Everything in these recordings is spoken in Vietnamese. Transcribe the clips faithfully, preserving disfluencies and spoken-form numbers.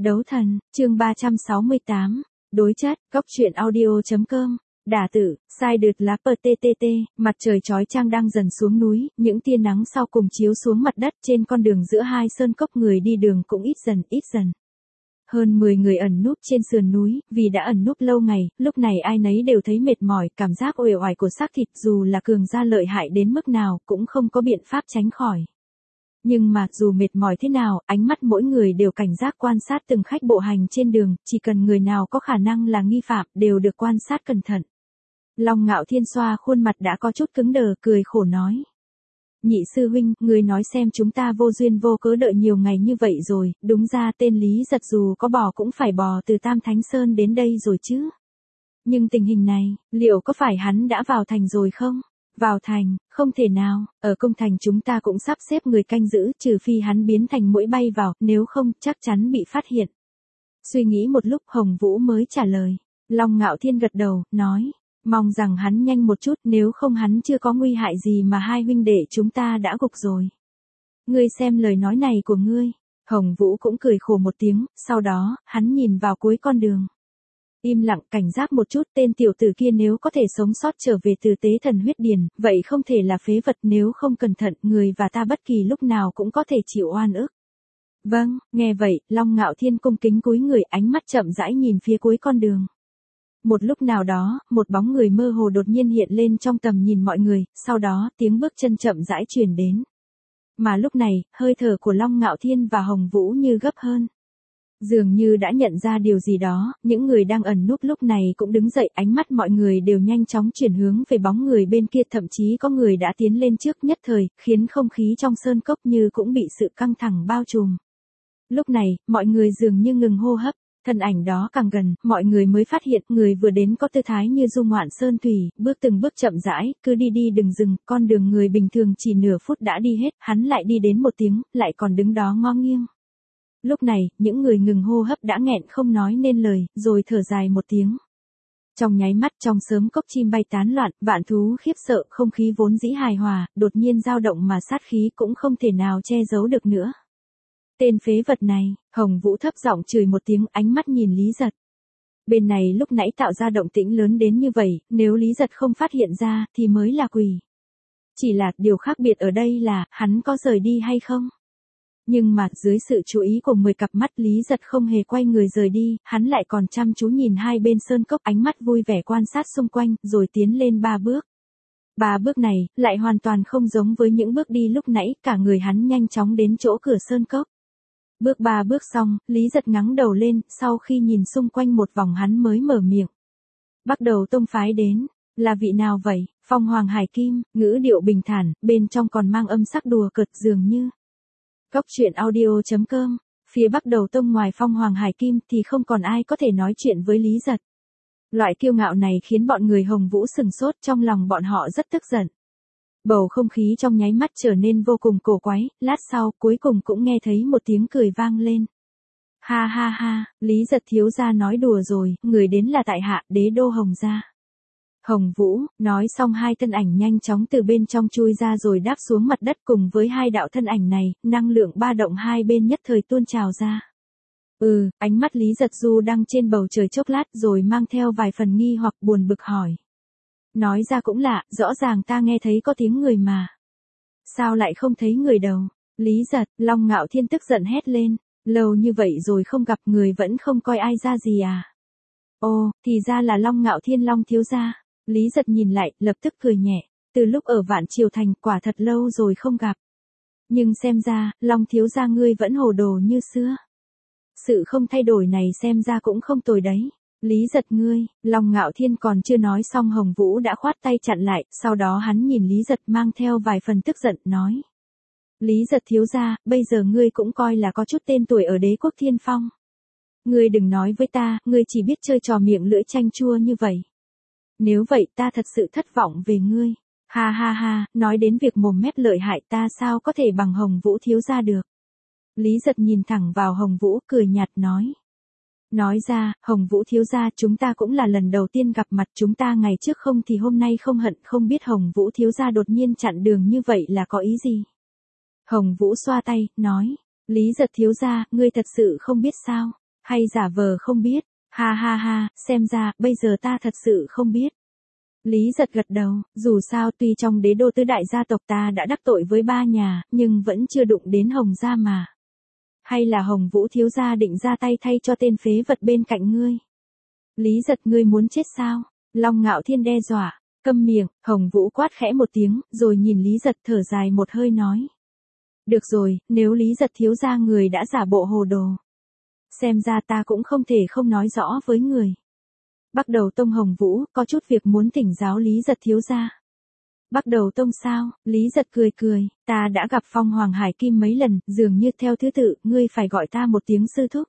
Đấu thần, chương ba trăm sáu mươi tám, đối chất, góc truyện audio.com, đả tử, sai đượt lá pờ tê tê tê, mặt trời chói chang đang dần xuống núi, những tia nắng sau cùng chiếu xuống mặt đất trên con đường giữa hai sơn cốc người đi đường cũng ít dần, ít dần. Hơn mười người ẩn núp trên sườn núi, vì đã ẩn núp lâu ngày, lúc này ai nấy đều thấy mệt mỏi, cảm giác uể oải của xác thịt dù là cường gia lợi hại đến mức nào cũng không có biện pháp tránh khỏi. Nhưng mà dù mệt mỏi thế nào, ánh mắt mỗi người đều cảnh giác quan sát từng khách bộ hành trên đường, chỉ cần người nào có khả năng là nghi phạm đều được quan sát cẩn thận. Long Ngạo Thiên xoa khuôn mặt đã có chút cứng đờ, cười khổ nói. Nhị sư huynh, người nói xem chúng ta vô duyên vô cớ đợi nhiều ngày như vậy rồi, đúng ra tên Lý Giật dù có bò cũng phải bò từ Tam Thánh Sơn đến đây rồi chứ. Nhưng tình hình này, liệu có phải hắn đã vào thành rồi không? Vào thành, không thể nào, ở công thành chúng ta cũng sắp xếp người canh giữ, trừ phi hắn biến thành muỗi bay vào, nếu không, chắc chắn bị phát hiện. Suy nghĩ một lúc Hồng Vũ mới trả lời. Long Ngạo Thiên gật đầu, nói, mong rằng hắn nhanh một chút, nếu không hắn chưa có nguy hại gì mà hai huynh đệ chúng ta đã gục rồi. Ngươi xem lời nói này của ngươi. Hồng Vũ cũng cười khổ một tiếng, sau đó, hắn nhìn vào cuối con đường. Im lặng cảnh giác một chút, tên tiểu tử kia nếu có thể sống sót trở về từ tế thần huyết điền, vậy không thể là phế vật, nếu không cẩn thận, người và ta bất kỳ lúc nào cũng có thể chịu oan ức. Vâng, nghe vậy, Long Ngạo Thiên cung kính cúi người, ánh mắt chậm rãi nhìn phía cuối con đường. Một lúc nào đó, một bóng người mơ hồ đột nhiên hiện lên trong tầm nhìn mọi người, sau đó, tiếng bước chân chậm rãi truyền đến. Mà lúc này, hơi thở của Long Ngạo Thiên và Hồng Vũ như gấp hơn. Dường như đã nhận ra điều gì đó, những người đang ẩn núp lúc này cũng đứng dậy, ánh mắt mọi người đều nhanh chóng chuyển hướng về bóng người bên kia, thậm chí có người đã tiến lên trước nhất thời, khiến không khí trong sơn cốc như cũng bị sự căng thẳng bao trùm. Lúc này, mọi người dường như ngừng hô hấp, thân ảnh đó càng gần, mọi người mới phát hiện người vừa đến có tư thái như du ngoạn sơn thủy, bước từng bước chậm rãi, cứ đi đi đừng dừng, con đường người bình thường chỉ nửa phút đã đi hết, hắn lại đi đến một tiếng, lại còn đứng đó ngó nghiêng. Lúc này, những người ngừng hô hấp đã nghẹn không nói nên lời, rồi thở dài một tiếng. Trong nháy mắt trong sớm cốc chim bay tán loạn, vạn thú khiếp sợ, không khí vốn dĩ hài hòa, đột nhiên dao động mà sát khí cũng không thể nào che giấu được nữa. Tên phế vật này, Hồng Vũ thấp giọng chửi một tiếng, ánh mắt nhìn Lý Giật. Bên này lúc nãy tạo ra động tĩnh lớn đến như vậy, nếu Lý Giật không phát hiện ra thì mới là quỷ. Chỉ là điều khác biệt ở đây là, hắn có rời đi hay không? Nhưng mà, dưới sự chú ý của mười cặp mắt Lý Giật không hề quay người rời đi, hắn lại còn chăm chú nhìn hai bên sơn cốc, ánh mắt vui vẻ quan sát xung quanh, rồi tiến lên ba bước. Ba bước này, lại hoàn toàn không giống với những bước đi lúc nãy, cả người hắn nhanh chóng đến chỗ cửa sơn cốc. Bước ba bước xong, Lý Giật ngẩng đầu lên, sau khi nhìn xung quanh một vòng hắn mới mở miệng. Bắt đầu tông phái đến, là vị nào vậy? Phong Hoàng Hải Kim, ngữ điệu bình thản, bên trong còn mang âm sắc đùa cợt dường như. Góc truyện audio.com, phía Bắc Đầu Tông ngoài Phong Hoàng Hải Kim thì không còn ai có thể nói chuyện với Lý Giật. Loại kiêu ngạo này khiến bọn người Hồng Vũ sừng sốt, trong lòng bọn họ rất tức giận. Bầu không khí trong nháy mắt trở nên vô cùng cổ quái, lát sau cuối cùng cũng nghe thấy một tiếng cười vang lên. Ha ha ha, Lý Giật thiếu gia nói đùa rồi, người đến là tại hạ, đế đô Hồng gia. Hồng Vũ, nói xong hai thân ảnh nhanh chóng từ bên trong chui ra rồi đáp xuống mặt đất, cùng với hai đạo thân ảnh này, năng lượng ba động hai bên nhất thời tuôn trào ra. Ừ, ánh mắt Lý Giật du đang trên bầu trời chốc lát rồi mang theo vài phần nghi hoặc buồn bực hỏi. Nói ra cũng lạ, rõ ràng ta nghe thấy có tiếng người mà. Sao lại không thấy người đâu? Lý Giật, Long Ngạo Thiên tức giận hét lên, lâu như vậy rồi không gặp người vẫn không coi ai ra gì à? Ồ, thì ra là Long Ngạo Thiên Long thiếu gia. Lý Giật nhìn lại, lập tức cười nhẹ, từ lúc ở Vạn Triều Thành quả thật lâu rồi không gặp. Nhưng xem ra, Long thiếu gia ngươi vẫn hồ đồ như xưa. Sự không thay đổi này xem ra cũng không tồi đấy. Lý Giật ngươi, Long Ngạo Thiên còn chưa nói xong Hồng Vũ đã khoát tay chặn lại, sau đó hắn nhìn Lý Giật mang theo vài phần tức giận, nói. Lý Giật thiếu gia, bây giờ ngươi cũng coi là có chút tên tuổi ở Đế quốc Thiên Phong. Ngươi đừng nói với ta, ngươi chỉ biết chơi trò miệng lưỡi chanh chua như vậy. Nếu vậy ta thật sự thất vọng về ngươi. Ha ha ha, nói đến việc mồm mép lợi hại ta sao có thể bằng Hồng Vũ thiếu gia được. Lý Giật nhìn thẳng vào Hồng Vũ cười nhạt nói. Nói ra, Hồng Vũ thiếu gia chúng ta cũng là lần đầu tiên gặp mặt, chúng ta ngày trước không thì hôm nay không hận, không biết Hồng Vũ thiếu gia đột nhiên chặn đường như vậy là có ý gì. Hồng Vũ xoa tay, nói. Lý Giật thiếu gia, ngươi thật sự không biết sao. Hay giả vờ không biết? Ha ha ha, xem ra, bây giờ ta thật sự không biết. Lý Giật gật đầu, dù sao tuy trong đế đô tứ đại gia tộc ta đã đắc tội với ba nhà, nhưng vẫn chưa đụng đến Hồng gia mà. Hay là Hồng Vũ thiếu gia định ra tay thay cho tên phế vật bên cạnh ngươi? Lý Giật, ngươi muốn chết sao? Long Ngạo Thiên đe dọa. Câm miệng, Hồng Vũ quát khẽ một tiếng, rồi nhìn Lý Giật thở dài một hơi nói. Được rồi, nếu Lý Giật thiếu gia người đã giả bộ hồ đồ. Xem ra ta cũng không thể không nói rõ với người. Bắt đầu tông Hồng Vũ, có chút việc muốn thỉnh giáo Lý Giật thiếu gia. Bắt đầu tông sao? Lý Giật cười cười, ta đã gặp Phong Hoàng Hải Kim mấy lần, dường như theo thứ tự, ngươi phải gọi ta một tiếng sư thúc.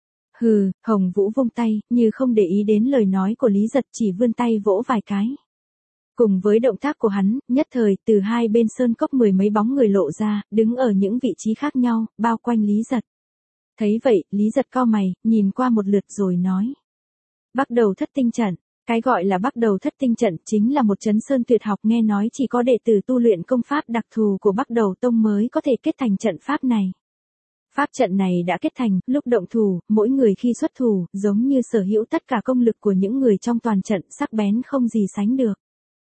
Hừ, Hồng Vũ vung tay, như không để ý đến lời nói của Lý Giật, chỉ vươn tay vỗ vài cái. Cùng với động tác của hắn, nhất thời, từ hai bên sơn cốc mười mấy bóng người lộ ra, đứng ở những vị trí khác nhau, bao quanh Lý Giật. Thấy vậy, Lý Giật cau mày, nhìn qua một lượt rồi nói. Bắt đầu thất tinh trận. Cái gọi là bắt đầu thất tinh trận chính là một chấn sơn tuyệt học, nghe nói chỉ có đệ tử tu luyện công pháp đặc thù của Bắc Đầu Tông mới có thể kết thành trận pháp này. Pháp trận này đã kết thành, lúc động thủ, mỗi người khi xuất thủ, giống như sở hữu tất cả công lực của những người trong toàn trận, sắc bén không gì sánh được.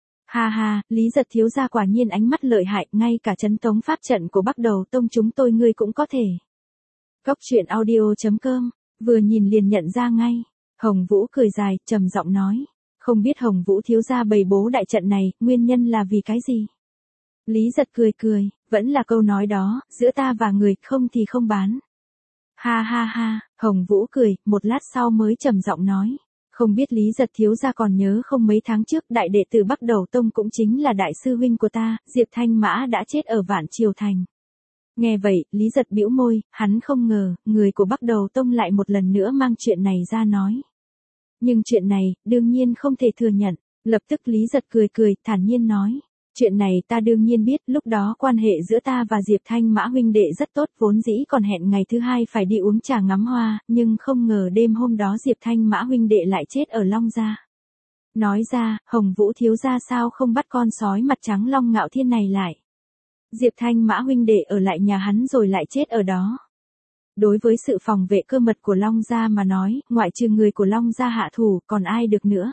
Ha ha, Lý Giật thiếu gia quả nhiên ánh mắt lợi hại, ngay cả chấn tống pháp trận của Bắc Đầu Tông chúng tôi ngươi cũng có thể. Cốc truyện audio chấm com, vừa nhìn liền nhận ra ngay. Hồng Vũ cười dài, trầm giọng nói. Không biết Hồng Vũ thiếu gia bày bố đại trận này, nguyên nhân là vì cái gì? Lý Giật cười cười, vẫn là câu nói đó, giữa ta và người, không thì không bán. Ha ha ha, Hồng Vũ cười, một lát sau mới trầm giọng nói. Không biết Lý Giật thiếu gia còn nhớ không, mấy tháng trước đại đệ tử Bắc Đầu Tông cũng chính là đại sư huynh của ta, Diệp Thanh Mã đã chết ở Vạn Triều Thành. Nghe vậy, Lý Giật bĩu môi, hắn không ngờ, người của Bắc Đầu Tông lại một lần nữa mang chuyện này ra nói. Nhưng chuyện này, đương nhiên không thể thừa nhận, lập tức Lý Giật cười cười, thản nhiên nói. Chuyện này ta đương nhiên biết, lúc đó quan hệ giữa ta và Diệp Thanh Mã huynh đệ rất tốt, vốn dĩ còn hẹn ngày thứ hai phải đi uống trà ngắm hoa, nhưng không ngờ đêm hôm đó Diệp Thanh Mã huynh đệ lại chết ở Long Gia. Nói ra, Hồng Vũ thiếu gia sao không bắt con sói mặt trắng Long Ngạo Thiên này lại. Diệp Thanh Mã huynh đệ ở lại nhà hắn rồi lại chết ở đó. Đối với sự phòng vệ cơ mật của Long Gia mà nói, ngoại trừ người của Long Gia hạ thủ, còn ai được nữa.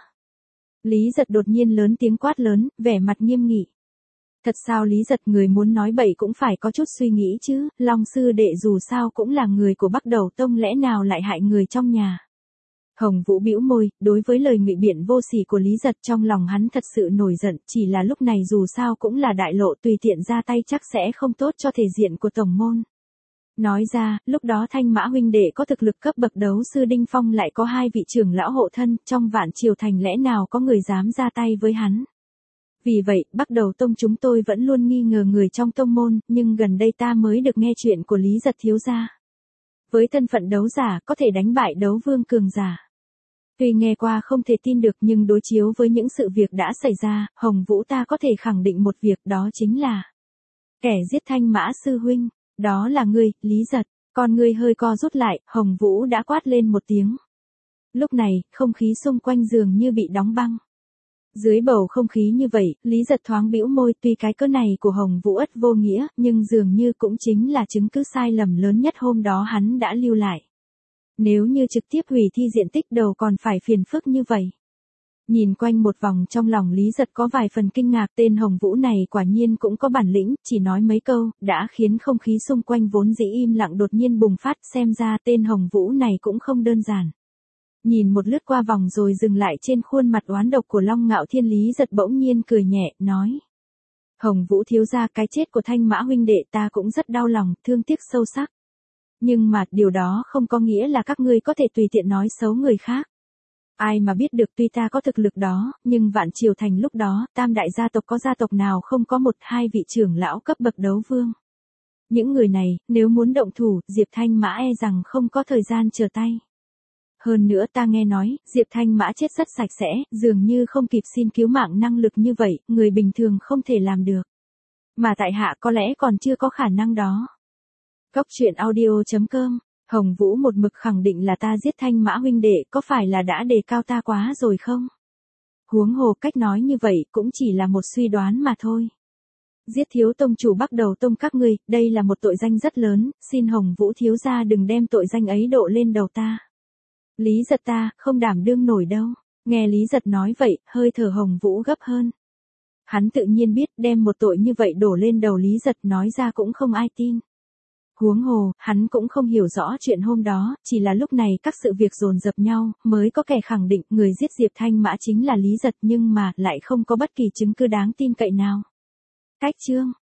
Lý Giật đột nhiên lớn tiếng quát lớn, vẻ mặt nghiêm nghị. Thật sao Lý Giật, người muốn nói bậy cũng phải có chút suy nghĩ chứ, Long sư đệ dù sao cũng là người của Bắc Đầu Tông, lẽ nào lại hại người trong nhà. Hồng Vũ bĩu môi, đối với lời ngụy biện vô sỉ của Lý Giật trong lòng hắn thật sự nổi giận, chỉ là lúc này dù sao cũng là đại lộ, tùy tiện ra tay chắc sẽ không tốt cho thể diện của tổng môn. Nói ra, lúc đó Thanh Mã huynh đệ có thực lực cấp bậc đấu sư Đinh Phong lại có hai vị trưởng lão hộ thân, trong Vạn Triều Thành lẽ nào có người dám ra tay với hắn. Vì vậy, Bắc Đầu Tông chúng tôi vẫn luôn nghi ngờ người trong tông môn, nhưng gần đây ta mới được nghe chuyện của Lý Giật thiếu gia. Với thân phận đấu giả, có thể đánh bại đấu vương cường giả. Tuy nghe qua không thể tin được, nhưng đối chiếu với những sự việc đã xảy ra, Hồng Vũ ta có thể khẳng định một việc, đó chính là kẻ giết Thanh Mã sư huynh, đó là ngươi, Lý Giật. Con ngươi hơi co rút lại, Hồng Vũ đã quát lên một tiếng. Lúc này, không khí xung quanh dường như bị đóng băng. Dưới bầu không khí như vậy, Lý Giật thoáng bĩu môi, tuy cái cớ này của Hồng Vũ ất vô nghĩa, nhưng dường như cũng chính là chứng cứ sai lầm lớn nhất hôm đó hắn đã lưu lại. Nếu như trực tiếp hủy thi diện tích đầu còn phải phiền phức như vậy. Nhìn quanh một vòng trong lòng Lý Giật có vài phần kinh ngạc, tên Hồng Vũ này quả nhiên cũng có bản lĩnh, chỉ nói mấy câu, đã khiến không khí xung quanh vốn dĩ im lặng đột nhiên bùng phát, xem ra tên Hồng Vũ này cũng không đơn giản. Nhìn một lướt qua vòng rồi dừng lại trên khuôn mặt oán độc của Long Ngạo Thiên, Lý Giật bỗng nhiên cười nhẹ, nói. Hồng Vũ thiếu gia, cái chết của Thanh Mã huynh đệ ta cũng rất đau lòng, thương tiếc sâu sắc. Nhưng mà, điều đó không có nghĩa là các ngươi có thể tùy tiện nói xấu người khác. Ai mà biết được, tuy ta có thực lực đó, nhưng Vạn Triều Thành lúc đó, tam đại gia tộc có gia tộc nào không có một hai vị trưởng lão cấp bậc đấu vương. Những người này, nếu muốn động thủ, Diệp Thanh Mã e rằng không có thời gian chờ tay. Hơn nữa ta nghe nói, Diệp Thanh Mã chết rất sạch sẽ, dường như không kịp xin cứu mạng, năng lực như vậy, người bình thường không thể làm được. Mà tại hạ có lẽ còn chưa có khả năng đó. Cốc truyện audio chấm com, Hồng Vũ một mực khẳng định là ta giết Thanh Mã huynh đệ, có phải là đã đề cao ta quá rồi không? Huống hồ cách nói như vậy cũng chỉ là một suy đoán mà thôi. Giết thiếu tông chủ Bắc Đầu Tông các ngươi, đây là một tội danh rất lớn, xin Hồng Vũ thiếu gia đừng đem tội danh ấy độ lên đầu ta. Lý Giật ta, không đảm đương nổi đâu. Nghe Lý Giật nói vậy, hơi thở Hồng Vũ gấp hơn. Hắn tự nhiên biết đem một tội như vậy đổ lên đầu Lý Giật nói ra cũng không ai tin. Huống hồ, hắn cũng không hiểu rõ chuyện hôm đó, chỉ là lúc này các sự việc dồn dập nhau, mới có kẻ khẳng định người giết Diệp Thanh Mã chính là Lý Giật nhưng mà lại không có bất kỳ chứng cứ đáng tin cậy nào. Cách chương